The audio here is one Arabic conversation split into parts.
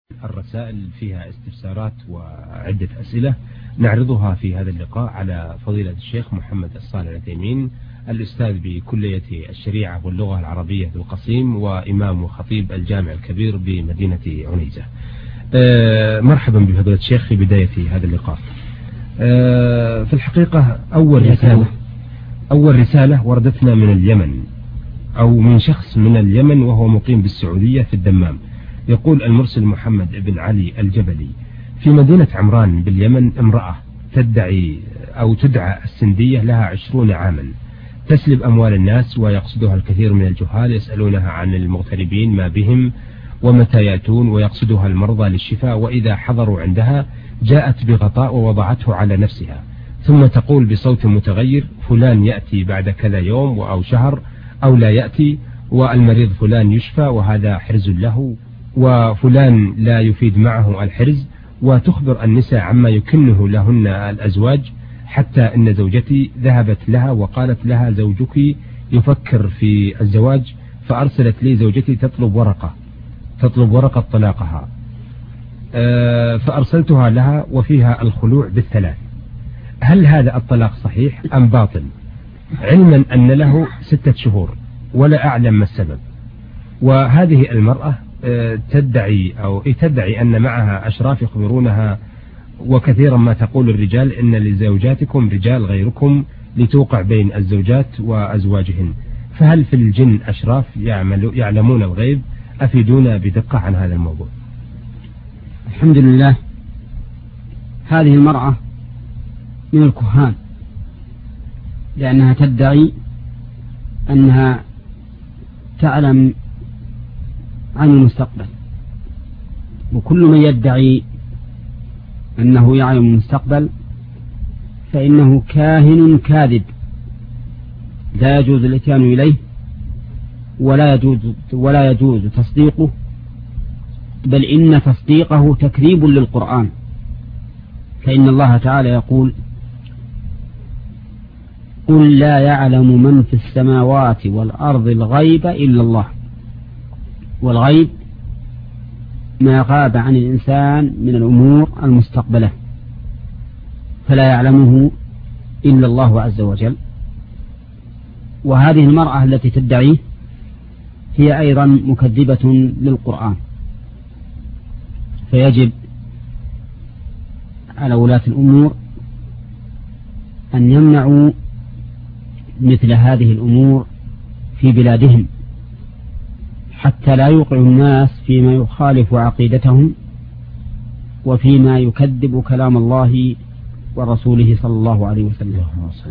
الرسائل فيها استفسارات وعدة أسئلة نعرضها في هذا اللقاء على فضيلة الشيخ محمد الصالح العثيمين، الأستاذ بكلية الشريعة واللغة العربية بالقصيم، وإمام وخطيب الجامع الكبير بمدينة عنيزة. مرحبا بفضيلة الشيخ في بداية هذا اللقاء. في الحقيقة أول رسالة وردتنا من اليمن، أو من شخص من اليمن وهو مقيم بالسعودية في الدمام. يقول المرسل محمد بن علي الجبلي: في مدينة عمران باليمن امرأة تدعى السندية، لها 20 عاما، تسلب أموال الناس، ويقصدها الكثير من الجهال يسألونها عن المغتربين ما بهم ومتى يأتون، ويقصدها المرضى للشفاء، وإذا حضروا عندها جاءت بغطاء ووضعته على نفسها، ثم تقول بصوت متغير: فلان يأتي بعد كذا يوم أو شهر أو لا يأتي، والمريض فلان يشفى وهذا حرز له، وفلان لا يفيد معه الحرز، وتخبر النساء عما يكنه لهن الأزواج، حتى إن زوجتي ذهبت لها وقالت لها: زوجك يفكر في الزواج، فأرسلت لي زوجتي تطلب ورقة طلاقها، فأرسلتها لها وفيها الخلوع بالثلاث. هل هذا الطلاق صحيح أم باطل؟ علما أن له 6 شهور ولا أعلم ما السبب. وهذه المرأة تدعي أن معها أشراف يخبرونها، وكثيرا ما تقول الرجال: إن لزوجاتكم رجال غيركم لتوقع بين الزوجات وأزواجهن. فهل في الجن أشراف يعلمون الغيب؟ أفيدونا بدقة عن هذا الموضوع. الحمد لله. هذه المرأة من الكهان، لأنها تدعي أنها تعلم عن المستقبل، وكل من يدعي أنه يعلم المستقبل فإنه كاهن كاذب، لا يجوز الاتيان إليه ولا يجوز تصديقه، بل إن تصديقه تكذيب للقرآن، فإن الله تعالى يقول: قل لا يعلم من في السماوات والأرض الغيب إلا الله. والغيب ما غاب عن الإنسان من الأمور المستقبلة، فلا يعلمه إلا الله عز وجل. وهذه المرأة التي تدعيه هي أيضا مكذبة للقرآن، فيجب على ولاة الأمور أن يمنعوا مثل هذه الأمور في بلادهم، حتى لا يوقع الناس فيما يخالف عقيدتهم وفيما يكذب كلام الله ورسوله صلى الله عليه وسلم.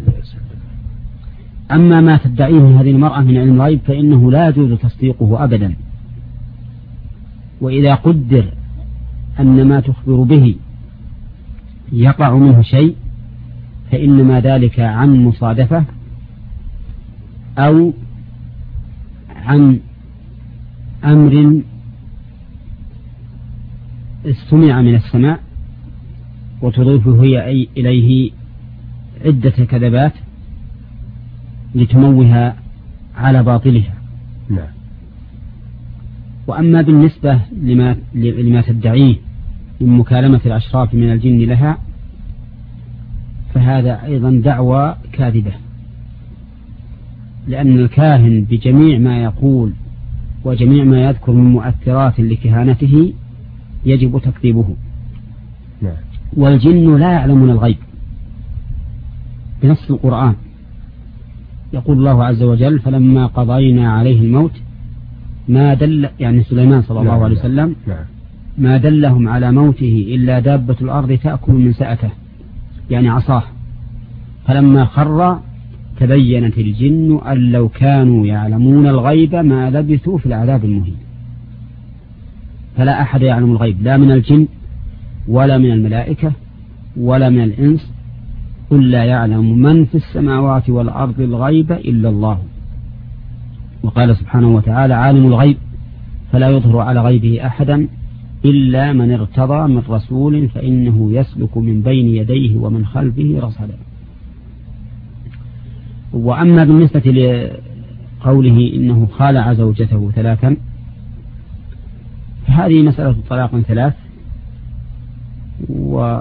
أما ما تدعيه هذه المرأة من علم الغيب فإنه لا يجوز تصديقه أبدا، وإذا قدر أن ما تخبر به يقع منه شيء فإنما ذلك عن مصادفة أو عن أمر استمع من السماء، وتضيفه هي إليه عدة كذبات لتموها على باطلها. نعم. وأما بالنسبة لما تدعيه من مكالمة الأشراف من الجن لها، فهذا أيضا دعوى كاذبة، لأن الكاهن بجميع ما يقول وجميع ما يذكر من مؤثرات لكهانته يجب تكذيبه. نعم. والجن لا يعلمون الغيب بنص القرآن. يقول الله عز وجل: فلما قضينا عليه الموت ما دل، يعني سليمان صلى الله عليه وسلم، ما دلهم على موته إلا دابة الأرض تأكل من سأته، يعني عصاه، فلما خر تبينت الجن أن لو كانوا يعلمون الغيب ما لبثوا في العذاب المهين. فلا أحد يعلم الغيب، لا من الجن ولا من الملائكة ولا من الإنس. قل لا يعلم من في السماوات والأرض الغيب إلا الله. وقال سبحانه وتعالى: عالم الغيب فلا يظهر على غيبه أحدا إلا من ارتضى من رسول فإنه يسلك من بين يديه ومن خلفه رصدا. وأما بالنسبة لقوله إنه خالع زوجته 3، هذه مسألة الطلاق 3. وإذا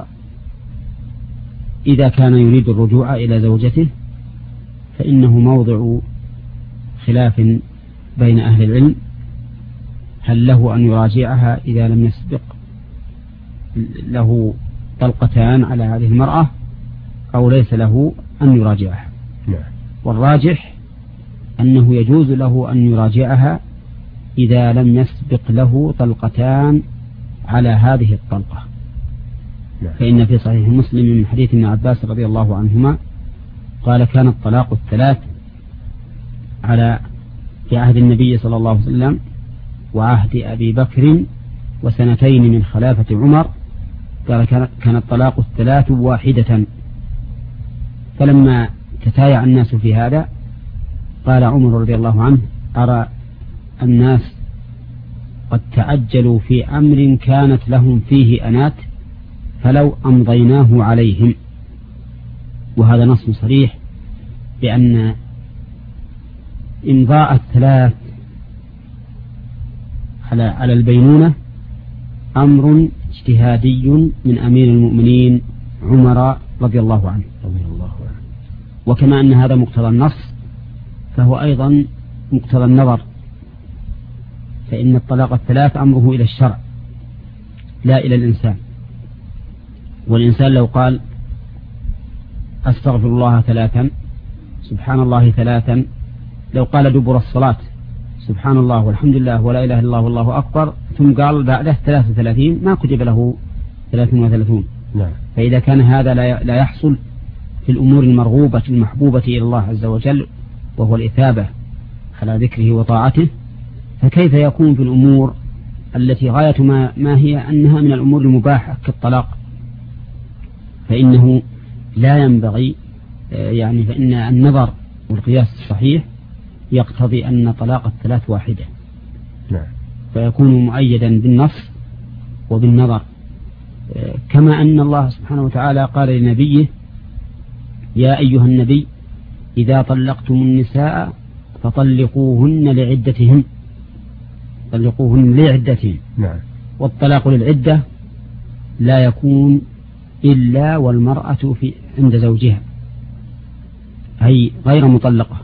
كان يريد الرجوع إلى زوجته فإنه موضع خلاف بين أهل العلم، هل له أن يراجعها إذا لم يسبق له طلقتان على هذه المرأة أو ليس له أن يراجعها. والراجح أنه يجوز له أن يراجعها إذا لم يسبق له طلقتان على هذه الطلقة. فإن في صحيح مسلم من حديث ابن عباس رضي الله عنهما قال كان الطلاق 3 في عهد النبي صلى الله عليه وسلم وعهد أبي بكر و2 من خلافة عمر، قال كان الطلاق 3 واحدة. فلما تتايع الناس في هذا قال عمر رضي الله عنه أرى الناس قد تعجلوا في أمر كانت لهم فيه أنات فلو أمضيناه عليهم. وهذا نص صريح بأن إمضاء 3 على البينونة أمر اجتهادي من أمير المؤمنين عمر رضي الله عنه. وكما أن هذا مقتضى النص فهو أيضا مقتضى النظر، فإن الطلاق 3 أمره إلى الشرع لا إلى الإنسان. والإنسان لو قال أستغفر الله 3 سبحان الله 3، لو قال دبر الصلاة سبحان الله والحمد لله ولا إله إلا الله والله أكبر ثم قال بعده 33 ما كتب له 33. فإذا كان هذا لا يحصل في الأمور المرغوبة المحبوبة إلى الله عز وجل وهو الإثابة على ذكره وطاعته، فكيف يكون في الأمور التي غاية ما هي أنها من الأمور المباحة كالطلاق؟ فإنه لا ينبغي فإن النظر والقياس الصحيح يقتضي أن طلاق 3 واحدة. فيكون مؤيدا بالنص وبالنظر، كما أن الله سبحانه وتعالى قال لنبيه يا أيها النبي إذا طلقتم النساء فطلقوهن لعدتهن. والطلاق للعدة لا يكون إلا والمرأة عند زوجها، أي غير مطلقة،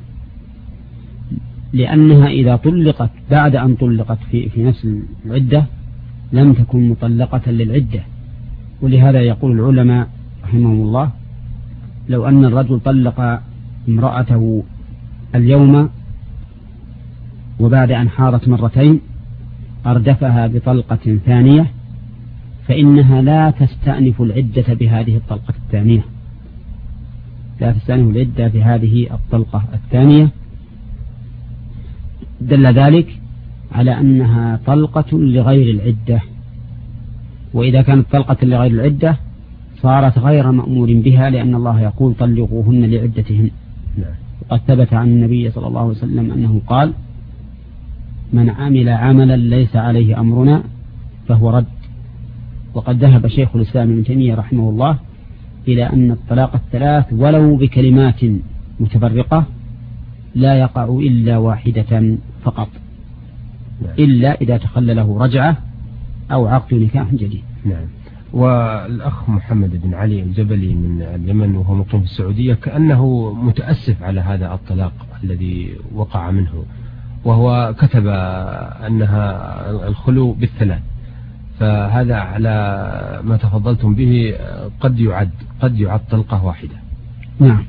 لأنها إذا طلقت بعد أن طلقت في نفس العدة لم تكن مطلقة للعدة. ولهذا يقول العلماء رحمهم الله لو أن الرجل طلق امرأته اليوم وبعد أن حارت 2 مرتين أردفها بطلقة ثانية فإنها لا تستأنف العدة بهذه الطلقة الثانية، لا تستأنف العدة بهذه الطلقة الثانية. دل ذلك على أنها طلقة لغير العدة، وإذا كانت طلقة لغير العدة صارت غير مأمور بها، لأن الله يقول طلقوهن لعدتهن. وقد ثبت عن النبي صلى الله عليه وسلم أنه قال من عمل عملا ليس عليه أمرنا فهو رد. وقد ذهب شيخ الإسلام ابن تيمية رحمه الله إلى أن الطلاق 3 ولو بكلمات متفرقة لا يقع إلا واحدة فقط، إلا إذا تخلله رجعة أو عقد نكاح جديد. والأخ محمد بن علي الجبلي من اليمن وهو مقيم في السعودية كأنه متأسف على هذا الطلاق الذي وقع منه، وهو كتب أنها الخلو بال3، فهذا على ما تفضلتم به قد يعد طلقة واحدة. نعم.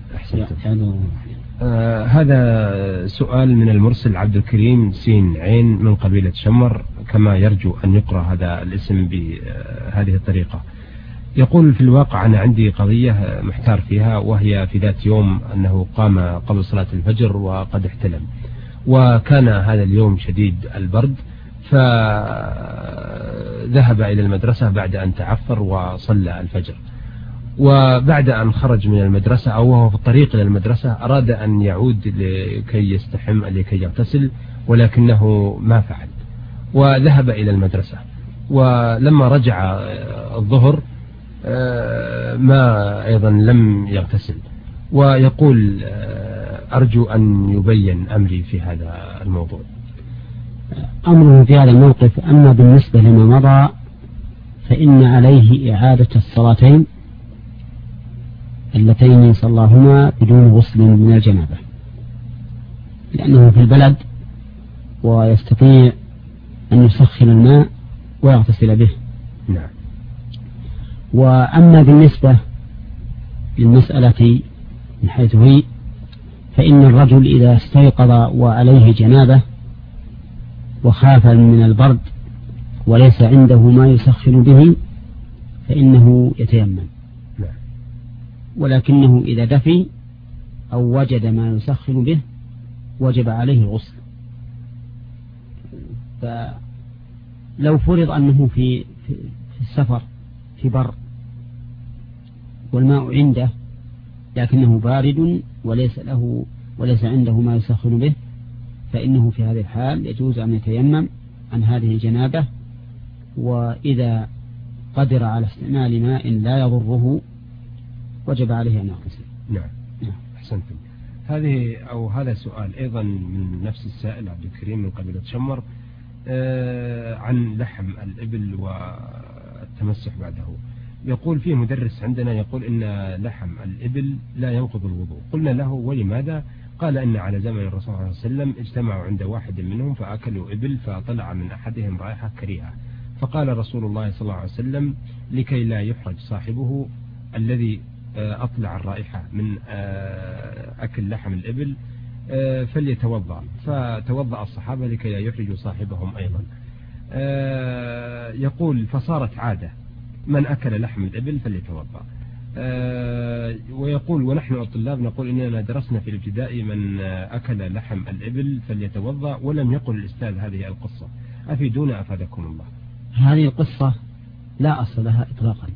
هذا سؤال من المرسل عبد الكريم سين عين من قبيلة شمر، كما يرجو أن يقرأ هذا الاسم بهذه الطريقة. يقول في الواقع أنا عندي قضية محتار فيها، وهي في ذات يوم أنه قام قبل صلاة الفجر وقد احتلم، وكان هذا اليوم شديد البرد، فذهب إلى المدرسة بعد أن تعفر وصلى الفجر. وبعد أن خرج من المدرسة أو وهو في الطريق إلى المدرسة أراد أن يعود لكي يستحم لكي يغتسل، ولكنه ما فعل وذهب إلى المدرسة. ولما رجع الظهر ما أيضا لم يغتسل، ويقول أرجو أن يبين أمري في هذا الموضوع. أمره في هذا الموقف. أما بالنسبة لما مضى فإن عليه إعادة الصلاتين اللتين صلاهما بدون غسل من الجنابة، لأنه في البلد ويستطيع أن يسخن الماء ويغتسل به. نعم. وأما بالنسبة للمسألة من حيث هي، فإن الرجل إذا استيقظ وعليه جنابة وخاف من البرد وليس عنده ما يسخن به فإنه يتيمم، ولكنه إذا دفي أو وجد ما يسخن به وجب عليه الغسل. فلو فرض أنه في السفر في بر والماء عنده لكنه بارد وليس عنده ما يسخن به، فإنه في هذه الحال يجوز أن يتيمم عن هذه الجنابة، وإذا قدر على استعمال ماء لا يضره وجب عليه أن يغتسل. نعم. أحسنتم. هذا سؤال أيضا من نفس السائل عبد الكريم من قبيلة شمر عن لحم الإبل والتمسح بعده. يقول فيه مدرس عندنا يقول إن لحم الإبل لا ينقض الوضوء. قلنا له ولماذا؟ قال إن على زمن الرسول صلى الله عليه وسلم اجتمعوا عند واحد منهم فأكلوا إبل فطلع من أحدهم رائحة كريهة، فقال رسول الله صلى الله عليه وسلم لكي لا يحرج صاحبه الذي أطلع الرائحة من أكل لحم الإبل فليتوضأ، فتوضأ الصحابة لكي لا يحرجوا صاحبهم أيضا. يقول فصارت عادة من أكل لحم الإبل فليتوضأ. ويقول ونحن الطلاب نقول إننا درسنا في الابتدائي من أكل لحم الإبل فليتوضأ، ولم يقل الأستاذ هذه القصة، أفيدونا أفادكم الله. هذه القصة لا أصل لها إطلاقا،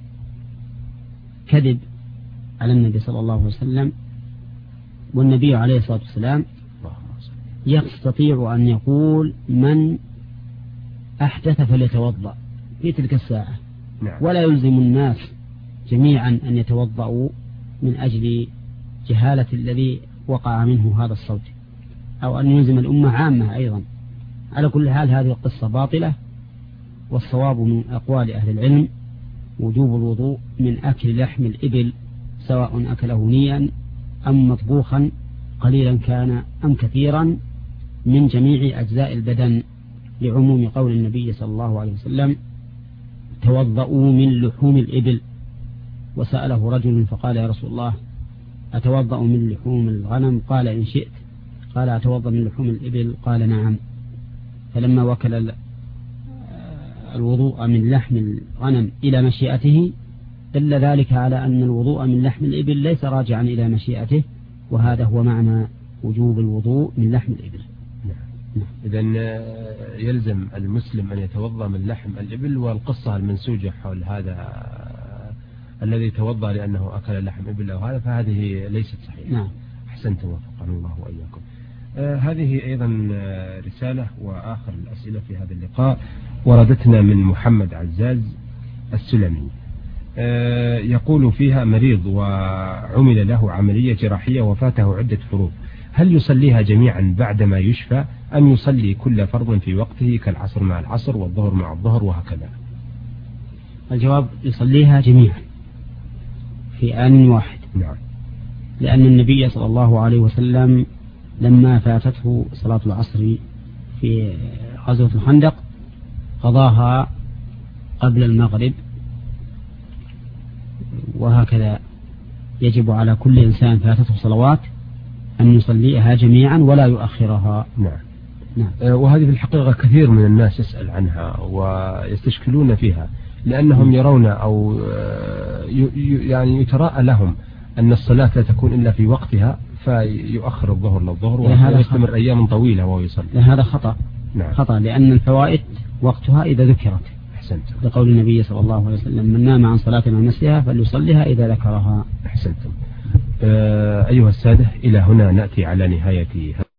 كذب على النبي صلى الله عليه وسلم، والنبي عليه الصلاة والسلام يستطيع أن يقول من أحدث فليتوضأ في تلك الساعة. نعم. ولا يلزم الناس جميعا أن يتوضأوا من أجل جهالة الذي وقع منه هذا الصوت، أو أن يلزم الأمة عامة أيضا. على كل حال هذه القصة باطلة، والصواب من أقوال أهل العلم وجوب الوضوء من أكل لحم الإبل سواء أكله نيا أم مطبوخا قليلا كان أم كثيرا من جميع أجزاء البدن، لعموم قول النبي صلى الله عليه وسلم توضؤوا من لحوم الإبل. وسأله رجل فقال يا رسول الله أتوضأ من لحوم الغنم؟ قال إن شئت. قال أتوضأ من لحوم الإبل؟ قال نعم. فلما وكل الوضوء من لحم الغنم إلى مشيئته دل ذلك على أن الوضوء من لحم الإبل ليس راجعا إلى مشيئته، وهذا هو معنى وجوب الوضوء من لحم الإبل. إذن يلزم المسلم أن يتوضأ من لحم الإبل. والقصة المنسوجة حول هذا الذي توضأ لأنه أكل لحم إبل أو هذا فهذه ليست صحيحة. نعم. أحسنتم وفقنا الله وإياكم. هذه أيضا رسالة وآخر الأسئلة في هذا اللقاء وردتنا من محمد عزاز السلمي. يقول فيها مريض وعمل له عملية جراحية وفاته عدة فروض، هل يصليها جميعا بعدما يشفى أم يصلي كل فرض في وقته كالعصر مع العصر والظهر مع الظهر وهكذا؟ الجواب يصليها جميعا في آن واحد. نعم. لأن النبي صلى الله عليه وسلم لما فاتته صلاة العصر في غزوة الخندق قضاها قبل المغرب، وهكذا يجب على كل إنسان فاتته صلوات أن يصليها جميعا ولا يؤخرها. نعم. وهذه في الحقيقة كثير من الناس يسأل عنها ويستشكلون فيها، لأنهم يرون أو يعني يتراءى لهم أن الصلاة لا تكون إلا في وقتها فيؤخر الظهر للظهر ويستمر أيام طويلة وهو يصلي. هذا خطأ. نعم. خطأ، لأن الفوائد وقتها إذا ذكرت. أحسنت. لقول النبي صلى الله عليه وسلم من نام عن صلاة مع نفسها فليصليها إذا ذكرها. أحسنتم. أيها السادة، إلى هنا نأتي على نهاية